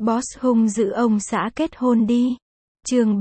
Boss hung dữ ông xã kết hôn đi. Chương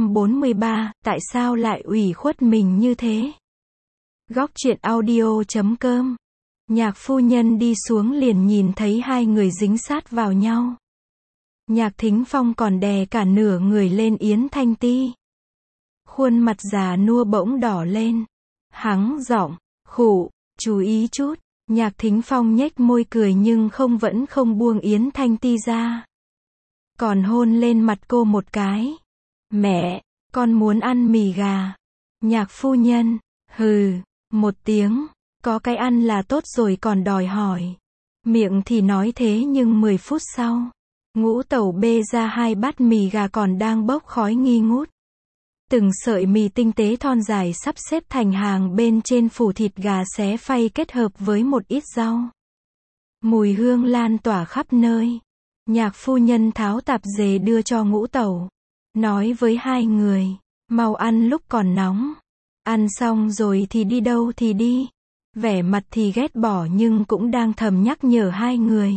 343, tại sao lại ủy khuất mình như thế? Góc truyện audio.com. Nhạc phu nhân đi xuống liền nhìn thấy hai người dính sát vào nhau. Nhạc Thính Phong còn đè cả nửa người lên Yến Thanh Ti. Khuôn mặt già nua bỗng đỏ lên. Hắng giọng, khụ, chú ý chút. Nhạc Thính Phong nhếch môi cười nhưng vẫn không buông Yến Thanh Ti ra. Còn hôn lên mặt cô một cái. Mẹ, con muốn ăn mì gà. Nhạc phu nhân, hừ, một tiếng, có cái ăn là tốt rồi còn đòi hỏi. Miệng thì nói thế nhưng 10 phút sau, Ngũ Tẩu bê ra 2 bát mì gà còn đang bốc khói nghi ngút. Từng sợi mì tinh tế thon dài sắp xếp thành hàng bên trên phủ thịt gà xé phay kết hợp với một ít rau. Mùi hương lan tỏa khắp nơi. Nhạc phu nhân tháo tạp dề đưa cho Ngũ Tẩu. Nói với hai người, mau ăn lúc còn nóng. Ăn xong rồi thì đi đâu thì đi. Vẻ mặt thì ghét bỏ nhưng cũng đang thầm nhắc nhở hai người.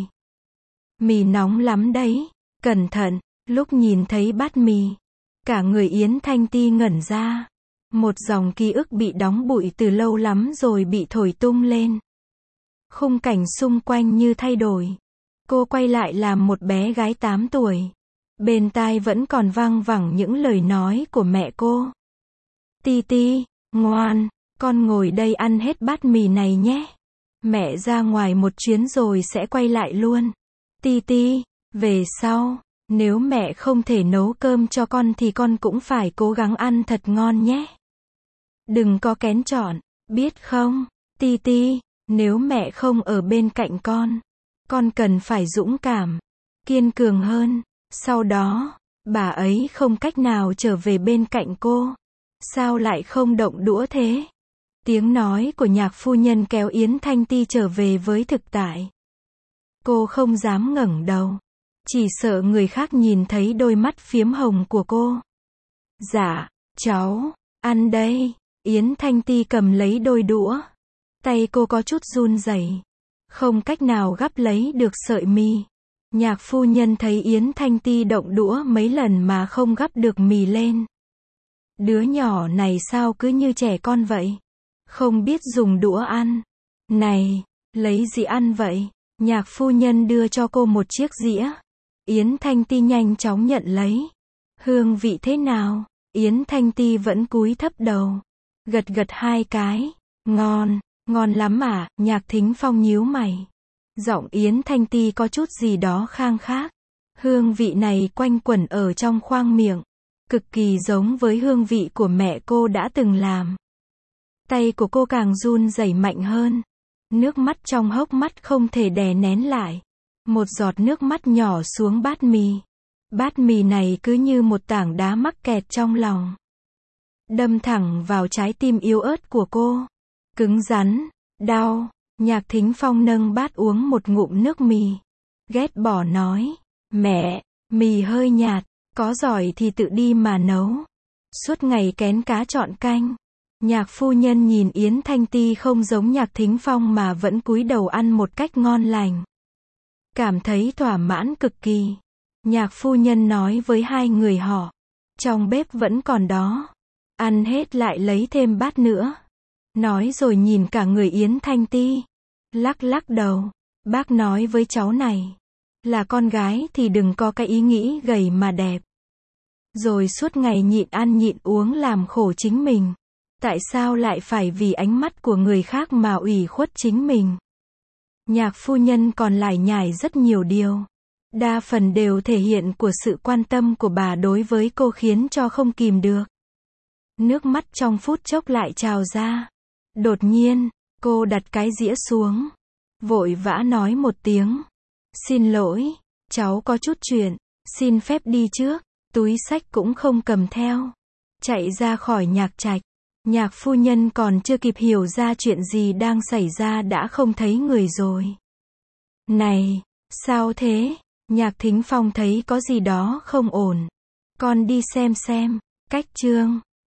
Mì nóng lắm đấy, cẩn thận. Lúc nhìn thấy bát mì, cả người Yến Thanh Ti ngẩn ra. Một dòng ký ức bị đóng bụi từ lâu lắm rồi bị thổi tung lên. Khung cảnh xung quanh như thay đổi. Cô quay lại làm một bé gái 8 tuổi. Bên tai vẫn còn vang vẳng những lời nói của mẹ cô. Ti Ti, ngoan, con ngồi đây ăn hết bát mì này nhé. Mẹ ra ngoài một chuyến rồi sẽ quay lại luôn. Ti Ti, về sau, nếu mẹ không thể nấu cơm cho con thì con cũng phải cố gắng ăn thật ngon nhé. Đừng có kén chọn, biết không? Ti Ti, nếu mẹ không ở bên cạnh con cần phải dũng cảm, kiên cường hơn. Sau đó, bà ấy không cách nào trở về bên cạnh cô. Sao lại không động đũa thế? Tiếng nói của nhạc phu nhân kéo Yến Thanh Ti trở về với thực tại. Cô không dám ngẩng đầu. Chỉ sợ người khác nhìn thấy đôi mắt phiếm hồng của cô. Dạ, cháu, ăn đây. Yến Thanh Ti cầm lấy đôi đũa. Tay cô có chút run rẩy, không cách nào gắp lấy được sợi mì. Nhạc phu nhân thấy Yến Thanh Ti động đũa mấy lần mà không gắp được mì lên. Đứa nhỏ này sao cứ như trẻ con vậy? Không biết dùng đũa ăn. Này, lấy gì ăn vậy? Nhạc phu nhân đưa cho cô một chiếc dĩa. Yến Thanh Ti nhanh chóng nhận lấy. Hương vị thế nào? Yến Thanh Ti vẫn cúi thấp đầu. Gật gật 2 cái. Ngon, ngon lắm à? Nhạc Thính Phong nhíu mày. Giọng Yến Thanh Ti có chút gì đó khang khác. Hương vị này quanh quẩn ở trong khoang miệng. Cực kỳ giống với hương vị của mẹ cô đã từng làm. Tay của cô càng run rẩy mạnh hơn. Nước mắt trong hốc mắt không thể đè nén lại. Một giọt nước mắt nhỏ xuống bát mì. Bát mì này cứ như một tảng đá mắc kẹt trong lòng. Đâm thẳng vào trái tim yếu ớt của cô. Cứng rắn, đau. Nhạc Thính Phong nâng bát uống một ngụm nước mì. Ghét bỏ nói. Mẹ, mì hơi nhạt. Có giỏi thì tự đi mà nấu. Suốt ngày kén cá chọn canh. Nhạc phu nhân nhìn Yến Thanh Ti không giống Nhạc Thính Phong mà vẫn cúi đầu ăn một cách ngon lành. Cảm thấy thỏa mãn cực kỳ. Nhạc phu nhân nói với hai người họ. Trong bếp vẫn còn đó. Ăn hết lại lấy thêm bát nữa. Nói rồi nhìn cả người Yến Thanh Ti. Lắc lắc đầu. Bác nói với cháu này. Là con gái thì đừng có cái ý nghĩ gầy mà đẹp. Rồi suốt ngày nhịn ăn nhịn uống làm khổ chính mình. Tại sao lại phải vì ánh mắt của người khác mà ủy khuất chính mình? Nhạc phu nhân còn lải nhải rất nhiều điều. Đa phần đều thể hiện của sự quan tâm của bà đối với cô khiến cho không kìm được. Nước mắt trong phút chốc lại trào ra. Đột nhiên, cô đặt cái dĩa xuống. Vội vã nói một tiếng. Xin lỗi, cháu có chút chuyện. Xin phép đi trước. Túi xách cũng không cầm theo. Chạy ra khỏi nhạc trạch. Nhạc phu nhân còn chưa kịp hiểu ra chuyện gì đang xảy ra đã không thấy người rồi. Này, sao thế? Nhạc Thính Phong thấy có gì đó không ổn. Con đi xem. Cách chương